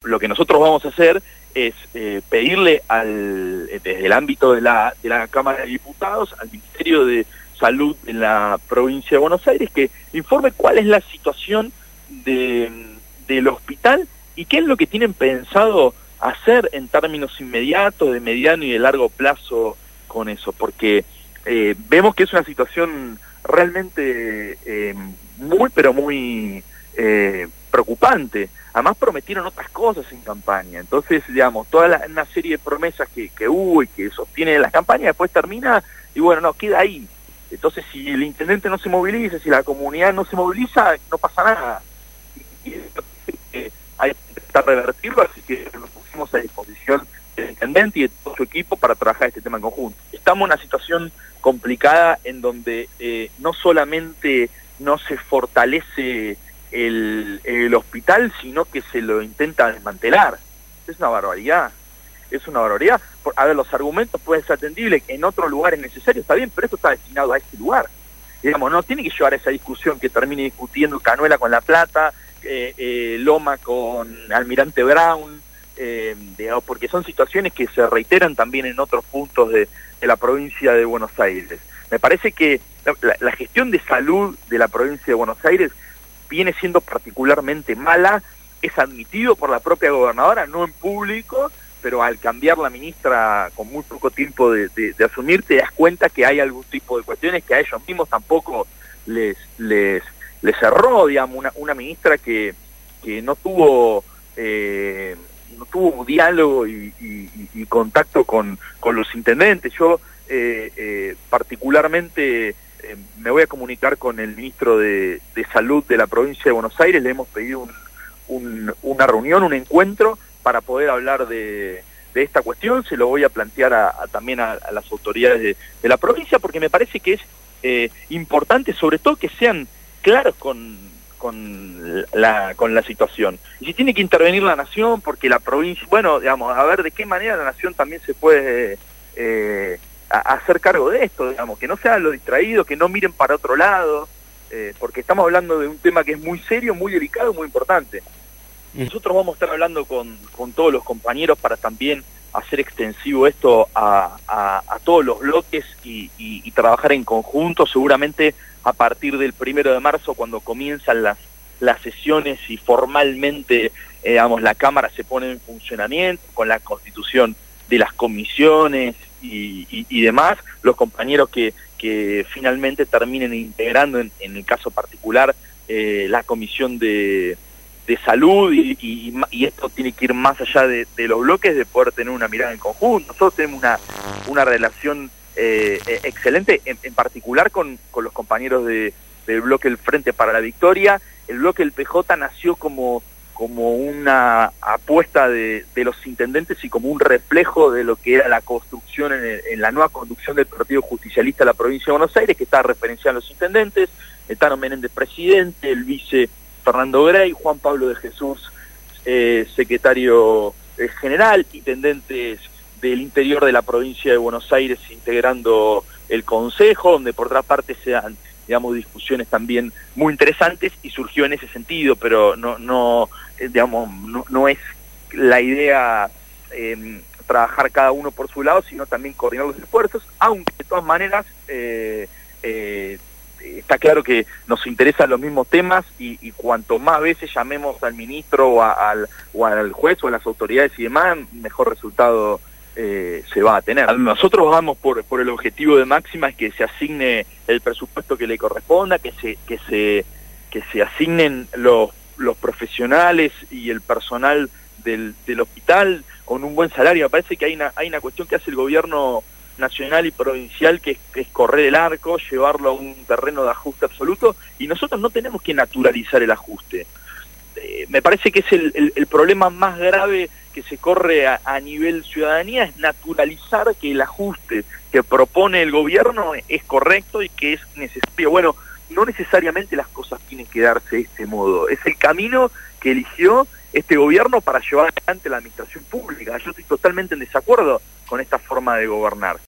lo que nosotros vamos a hacer es pedirle desde el ámbito de la Cámara de Diputados al Ministerio de Salud de la provincia de Buenos Aires que informe cuál es la situación del hospital y qué es lo que tienen pensado hacer en términos inmediatos, de mediano y de largo plazo con eso, porque vemos que es una situación realmente muy preocupante. Además prometieron otras cosas en campaña, entonces digamos, una serie de promesas que hubo y que sostiene la campaña, después termina y bueno, no, queda ahí. Entonces si el intendente no se moviliza, si la comunidad no se moviliza, no pasa nada. Y hay que intentar revertirlo, así que nos pusimos a disposición del intendente y de todo su equipo para trabajar este tema en conjunto. Estamos en una situación complicada en donde no solamente no se fortalece el hospital, sino que se lo intenta desmantelar. Es una barbaridad. Es una barbaridad. A ver, los argumentos pueden ser atendibles, en otro lugar es necesario, está bien, pero esto está destinado a este lugar. Digamos, no tiene que llevar a esa discusión que termine discutiendo Canuela con La Plata, Loma con Almirante Brown, digamos, porque son situaciones que se reiteran también en otros puntos de la provincia de Buenos Aires. Me parece que la gestión de salud de la provincia de Buenos Aires viene siendo particularmente mala, es admitido por la propia gobernadora, no en público, pero al cambiar la ministra con muy poco tiempo de asumir, te das cuenta que hay algún tipo de cuestiones que a ellos mismos tampoco les cerró, digamos, una ministra que no tuvo diálogo y contacto con los intendentes. Yo particularmente me voy a comunicar con el ministro de Salud de la provincia de Buenos Aires, le hemos pedido una reunión, un encuentro para poder hablar de esta cuestión. Se lo voy a plantear también a las autoridades de la provincia, porque me parece que es importante, sobre todo, que sean claros con la situación. Y si tiene que intervenir la Nación, porque la provincia, bueno, digamos, a ver de qué manera la Nación también se puede hacer cargo de esto, digamos, que no sean los distraídos, que no miren para otro lado, porque estamos hablando de un tema que es muy serio, muy delicado, muy importante. Nosotros vamos a estar hablando con todos los compañeros para también hacer extensivo esto a todos los bloques y trabajar en conjunto, seguramente a partir del 1 de marzo, cuando comienzan las sesiones y formalmente, digamos, la Cámara se pone en funcionamiento con la constitución de las comisiones y demás, los compañeros que finalmente terminen integrando, en el caso particular, la comisión de salud y esto tiene que ir más allá de los bloques, de poder tener una mirada en conjunto. Nosotros tenemos una relación excelente, en particular con los compañeros del bloque del Frente para la Victoria. El bloque del PJ nació como una apuesta de los intendentes y como un reflejo de lo que era la construcción en la nueva conducción del Partido Justicialista de la provincia de Buenos Aires, que está referenciado a los intendentes, Tano Menéndez presidente, el vice Fernando Grey, Juan Pablo de Jesús secretario general, intendentes del interior de la provincia de Buenos Aires integrando el Consejo, donde por otra parte se dan, digamos, discusiones también muy interesantes, y surgió en ese sentido, pero no es la idea trabajar cada uno por su lado, sino también coordinar los esfuerzos, aunque de todas maneras está claro que nos interesan los mismos temas y cuanto más veces llamemos al ministro o al juez o a las autoridades y demás, mejor resultado se va a tener. Nosotros vamos por el objetivo de máxima, es que se asigne el presupuesto que le corresponda, que se asignen los profesionales y el personal del hospital con un buen salario. Me parece que hay una cuestión que hace el gobierno nacional y provincial, que es correr el arco, llevarlo a un terreno de ajuste absoluto, y nosotros no tenemos que naturalizar el ajuste. Me parece que es el problema más grave que se corre a nivel ciudadanía, es naturalizar que el ajuste que propone el gobierno es correcto y que es necesario. Bueno, no necesariamente las cosas tienen que darse de este modo, es el camino que eligió este gobierno para llevar adelante la administración pública. Yo estoy totalmente en desacuerdo con esta forma de gobernar.